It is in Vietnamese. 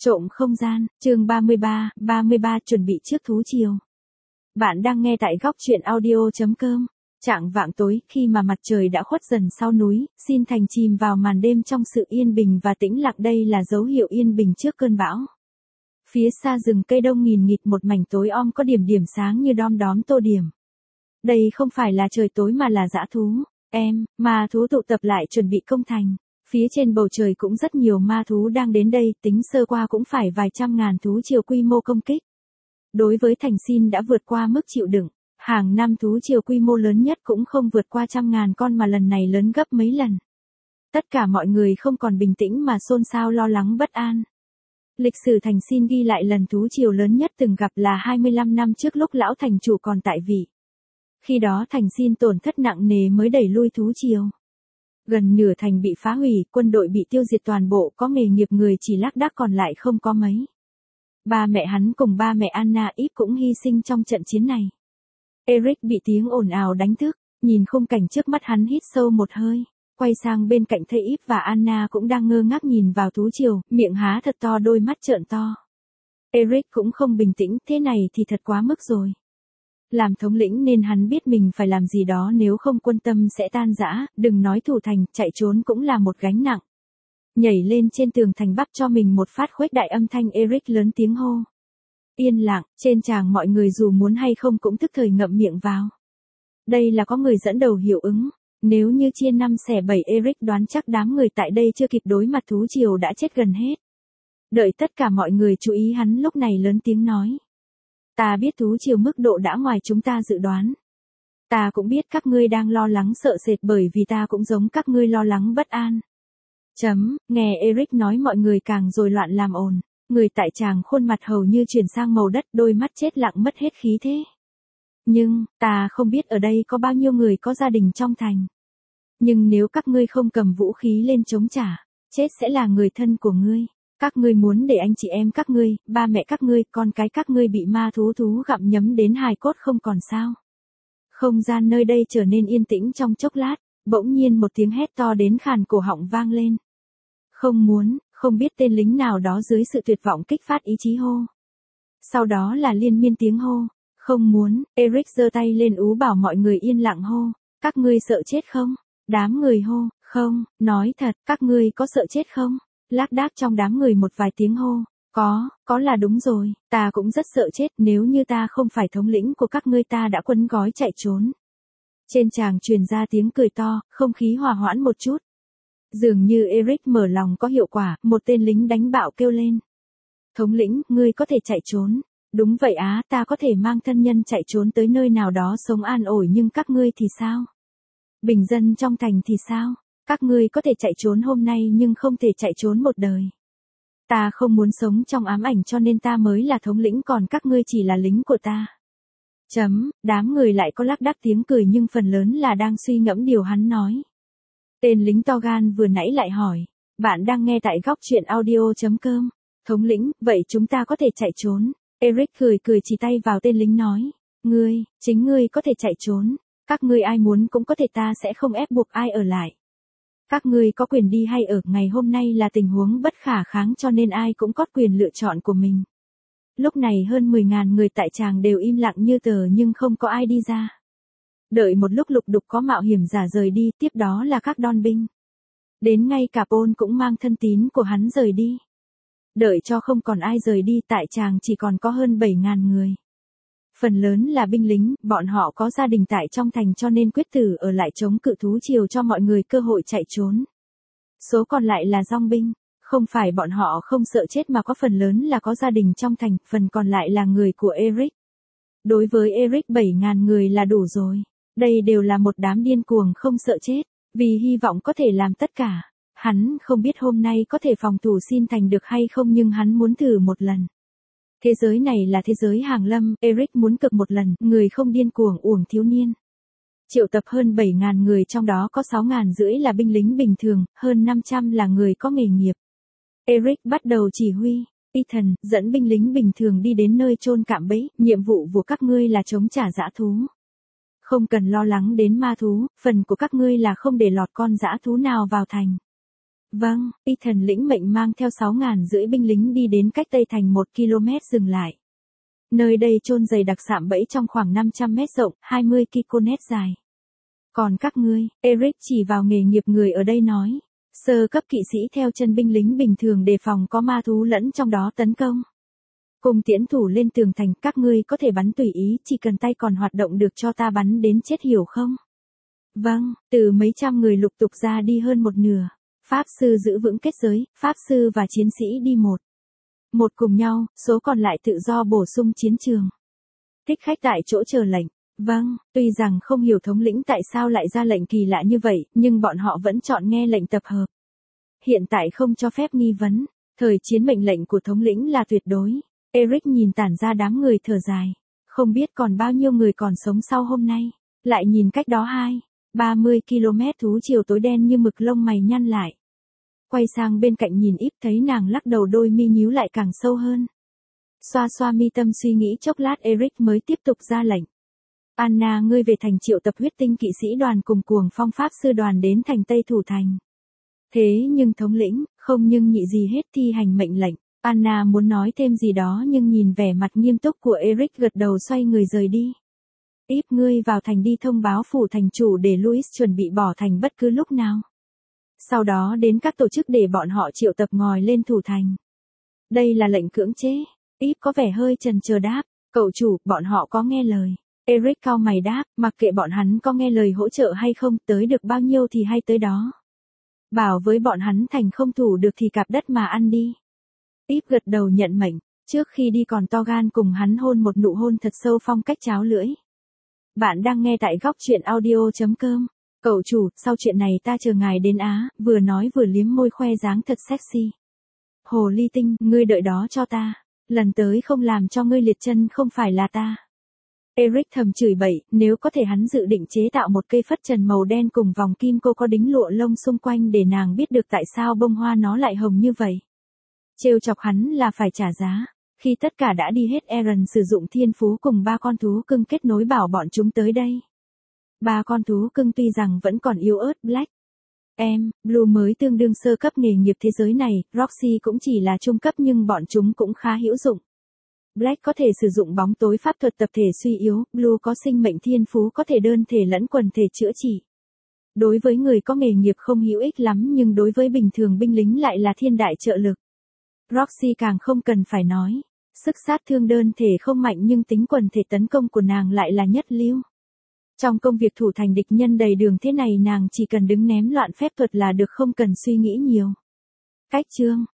Trộm không gian, chương 33 chuẩn bị trước thú triều. Bạn đang nghe tại góc truyện audio.com. Chạng vạng tối, khi mà mặt trời đã khuất dần sau núi, xin thành chìm vào màn đêm trong sự yên bình và tĩnh lặng, đây là dấu hiệu yên bình trước cơn bão. Phía xa rừng cây đông nghìn nghịt một mảnh tối om có điểm điểm sáng như đom đóm tô điểm. Đây không phải là trời tối mà là dã thú, ma thú tụ tập lại chuẩn bị công thành. Phía trên bầu trời cũng rất nhiều ma thú đang đến đây, tính sơ qua cũng phải vài trăm ngàn thú triều quy mô công kích. Đối với thành Xin đã vượt qua mức chịu đựng, hàng năm thú triều quy mô lớn nhất cũng không vượt qua 100.000 con mà lần này lớn gấp mấy lần. Tất cả mọi người không còn bình tĩnh mà xôn xao lo lắng bất an. Lịch sử thành Xin ghi lại lần thú triều lớn nhất từng gặp là 25 năm trước lúc lão thành chủ còn tại vị. Khi đó thành Xin tổn thất nặng nề mới đẩy lui thú triều. Gần nửa thành bị phá hủy, quân đội bị tiêu diệt toàn bộ, có nghề nghiệp người chỉ lác đác còn lại không có mấy. Ba mẹ hắn cùng ba mẹ Anna Íp cũng hy sinh trong trận chiến này. Eric bị tiếng ồn ào đánh thức, nhìn khung cảnh trước mắt hắn hít sâu một hơi, quay sang bên cạnh thấy Íp và Anna cũng đang ngơ ngác nhìn vào thú triều, miệng há thật to, đôi mắt trợn to. Eric cũng không bình tĩnh, thế này thì thật quá mức rồi. Làm thống lĩnh nên hắn biết mình phải làm gì đó, nếu không quân tâm sẽ tan rã, đừng nói thủ thành, chạy trốn cũng là một gánh nặng. Nhảy lên trên tường thành bắt cho mình một phát khuếch đại âm thanh, Eric lớn tiếng hô. Yên lặng, trên tràng mọi người dù muốn hay không cũng tức thời ngậm miệng vào. Đây là có người dẫn đầu hiệu ứng, nếu như chia 5 xẻ 7 Eric đoán chắc đám người tại đây chưa kịp đối mặt thú triều đã chết gần hết. Đợi tất cả mọi người chú ý hắn lúc này lớn tiếng nói. Ta biết thú triều mức độ đã ngoài chúng ta dự đoán. Ta cũng biết các ngươi đang lo lắng sợ sệt bởi vì ta cũng giống các ngươi lo lắng bất an. Nghe Eric nói mọi người càng rồi loạn làm ồn. Người tại tràng khuôn mặt hầu như chuyển sang màu đất, đôi mắt chết lặng mất hết khí thế. Nhưng, ta không biết ở đây có bao nhiêu người có gia đình trong thành. Nhưng nếu các ngươi không cầm vũ khí lên chống trả, chết sẽ là người thân của ngươi. Các ngươi muốn để anh chị em các ngươi, ba mẹ các ngươi, con cái các ngươi bị ma thú gặm nhấm đến hài cốt không còn sao. Không gian nơi đây trở nên yên tĩnh trong chốc lát, bỗng nhiên một tiếng hét to đến khàn cổ họng vang lên. Không biết tên lính nào đó dưới sự tuyệt vọng kích phát ý chí hô. Sau đó là liên miên tiếng hô. Không muốn, Eric giơ tay lên ú bảo mọi người yên lặng hô. Các ngươi sợ chết không? Đám người hô, không, nói thật, các ngươi có sợ chết không? Lác đác trong đám người một vài tiếng hô. Có là đúng rồi, ta cũng rất sợ chết, nếu như ta không phải thống lĩnh của các ngươi ta đã quấn gói chạy trốn. Trên tràng truyền ra tiếng cười to, không khí hòa hoãn một chút. Dường như Eric mở lòng có hiệu quả, một tên lính đánh bạo kêu lên. Thống lĩnh, ngươi có thể chạy trốn. Đúng vậy á, ta có thể mang thân nhân chạy trốn tới nơi nào đó sống an ổn, nhưng các ngươi thì sao? Bình dân trong thành thì sao? Các ngươi có thể chạy trốn hôm nay nhưng không thể chạy trốn một đời. Ta không muốn sống trong ám ảnh cho nên ta mới là thống lĩnh, còn các ngươi chỉ là lính của ta. Đám người lại có lác đác tiếng cười nhưng phần lớn là đang suy ngẫm điều hắn nói. Tên lính to gan vừa nãy lại hỏi. Bạn đang nghe tại góc truyện audio.com. Thống lĩnh, vậy chúng ta có thể chạy trốn. Eric cười chỉ tay vào tên lính nói. Chính ngươi có thể chạy trốn. Các ngươi ai muốn cũng có thể, ta sẽ không ép buộc ai ở lại. Các ngươi có quyền đi hay ở, ngày hôm nay là tình huống bất khả kháng cho nên ai cũng có quyền lựa chọn của mình. Lúc này hơn 10.000 người tại tràng đều im lặng như tờ nhưng không có ai đi ra. Đợi một lúc lục đục có mạo hiểm giả rời đi, tiếp đó là các đòn binh. Đến ngay cả Paul cũng mang thân tín của hắn rời đi. Đợi cho không còn ai rời đi, tại tràng chỉ còn có hơn 7.000 người. Phần lớn là binh lính, bọn họ có gia đình tại trong thành cho nên quyết tử ở lại chống cự thú triều cho mọi người cơ hội chạy trốn. Số còn lại là dong binh, không phải bọn họ không sợ chết mà có phần lớn là có gia đình trong thành, phần còn lại là người của Eric. Đối với Eric 7.000 người là đủ rồi. Đây đều là một đám điên cuồng không sợ chết, vì hy vọng có thể làm tất cả. Hắn không biết hôm nay có thể phòng thủ Xin thành được hay không nhưng hắn muốn thử một lần. Thế giới này là thế giới hàng lâm, Eric muốn cực một lần, người không điên cuồng uổng thiếu niên. Triệu tập hơn 7.000 người, trong đó có 6.500 là binh lính bình thường, hơn 500 là người có nghề nghiệp. Eric bắt đầu chỉ huy. Ethan, dẫn binh lính bình thường đi đến nơi chôn cạm bẫy, nhiệm vụ của các ngươi là chống trả dã thú. Không cần lo lắng đến ma thú, phần của các ngươi là không để lọt con dã thú nào vào thành. Vâng, Ethan lĩnh mệnh mang theo 6.500 binh lính đi đến cách Tây Thành 1 km dừng lại. Nơi đây chôn dày đặc sạm bẫy trong khoảng 500 mét rộng, 20 km dài. Còn các ngươi, Eric chỉ vào nghề nghiệp người ở đây nói. Sơ cấp kỵ sĩ theo chân binh lính bình thường đề phòng có ma thú lẫn trong đó tấn công. Cùng tiễn thủ lên tường thành, các ngươi có thể bắn tùy ý, chỉ cần tay còn hoạt động được cho ta bắn đến chết, hiểu không? Vâng, từ mấy trăm người lục tục ra đi hơn một nửa. Pháp sư giữ vững kết giới, pháp sư và chiến sĩ đi một cùng nhau, số còn lại tự do bổ sung chiến trường. Thích khách tại chỗ chờ lệnh. Vâng, tuy rằng không hiểu thống lĩnh tại sao lại ra lệnh kỳ lạ như vậy, nhưng bọn họ vẫn chọn nghe lệnh tập hợp. Hiện tại không cho phép nghi vấn, thời chiến mệnh lệnh của thống lĩnh là tuyệt đối. Eric nhìn tản ra đám người thở dài. Không biết còn bao nhiêu người còn sống sau hôm nay. Lại nhìn cách đó 30 km thú chiều tối đen như mực, lông mày nhăn lại. Quay sang bên cạnh nhìn Íp, thấy nàng lắc đầu, đôi mi nhíu lại càng sâu hơn. Xoa xoa mi tâm suy nghĩ chốc lát, Eric mới tiếp tục ra lệnh. Anna, ngươi về thành triệu tập huyết tinh kỵ sĩ đoàn cùng cuồng phong pháp sư đoàn đến thành Tây thủ thành. Thế nhưng thống lĩnh, không nhưng nhị gì hết, thi hành mệnh lệnh. Anna muốn nói thêm gì đó nhưng nhìn vẻ mặt nghiêm túc của Eric gật đầu xoay người rời đi. Íp, ngươi vào thành đi thông báo phủ thành chủ để Louis chuẩn bị bỏ thành bất cứ lúc nào. Sau đó đến các tổ chức để bọn họ triệu tập ngòi lên thủ thành. Đây là lệnh cưỡng chế. Íp có vẻ hơi chần chờ đáp. Cậu chủ, bọn họ có nghe lời. Eric cau mày đáp, mặc kệ bọn hắn có nghe lời hỗ trợ hay không, tới được bao nhiêu thì hay tới đó. Bảo với bọn hắn thành không thủ được thì cạp đất mà ăn đi. Íp gật đầu nhận mệnh, trước khi đi còn to gan cùng hắn hôn một nụ hôn thật sâu phong cách cháo lưỡi. Bạn đang nghe tại góc truyện audio.com. Cậu chủ, sau chuyện này ta chờ ngài đến Á, vừa nói vừa liếm môi khoe dáng thật sexy. Hồ ly tinh, ngươi đợi đó cho ta. Lần tới không làm cho ngươi liệt chân không phải là ta. Eric thầm chửi bậy, nếu có thể hắn dự định chế tạo một cây phất trần màu đen cùng vòng kim cô có đính lụa lông xung quanh để nàng biết được tại sao bông hoa nó lại hồng như vậy. Trêu chọc hắn là phải trả giá. Khi tất cả đã đi hết, Aaron sử dụng thiên phú cùng 3 con thú cưng kết nối bảo bọn chúng tới đây. 3 con thú cưng tuy rằng vẫn còn yếu ớt, Black, Blue mới tương đương sơ cấp nghề nghiệp thế giới này, Roxy cũng chỉ là trung cấp nhưng bọn chúng cũng khá hữu dụng. Black có thể sử dụng bóng tối pháp thuật tập thể suy yếu, Blue có sinh mệnh thiên phú có thể đơn thể lẫn quần thể chữa trị. Đối với người có nghề nghiệp không hữu ích lắm nhưng đối với bình thường binh lính lại là thiên đại trợ lực. Roxy càng không cần phải nói. Sức sát thương đơn thể không mạnh nhưng tính quần thể tấn công của nàng lại là nhất lưu. Trong công việc thủ thành địch nhân đầy đường thế này nàng chỉ cần đứng ném loạn phép thuật là được, không cần suy nghĩ nhiều. Cách chương